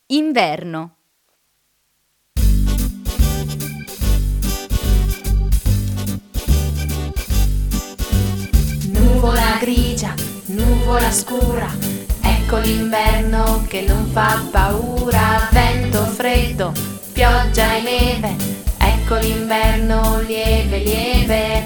Inverno. Nuvola grigia, nuvola scura, ecco l'inverno che non fa paura. Vento freddo, pioggia e neve, ecco l'inverno lieve lieve.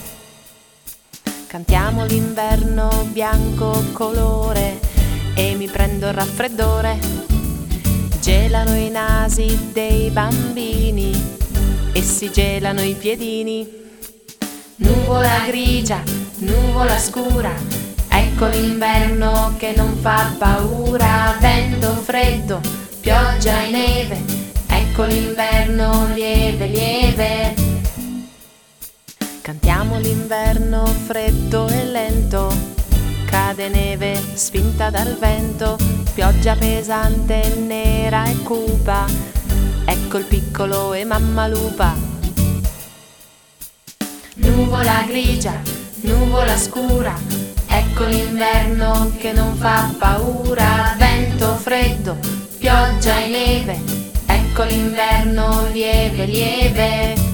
Cantiamo l'inverno bianco colore e mi prendo il raffreddore. Gelano i nasi dei bambini e si gelano i piedini. Nuvola grigia, nuvola scura, ecco l'inverno che non fa paura. Vento freddo, pioggia e neve, ecco l'inverno lieve lieve. Cantiamo l'inverno freddo e lento, cade neve spinta dal vento, pioggia pesante, nera e cupa, ecco il piccolo e mamma lupa. Nuvola grigia, nuvola scura, ecco l'inverno che non fa paura. Vento freddo, pioggia e neve, ecco l'inverno lieve lieve.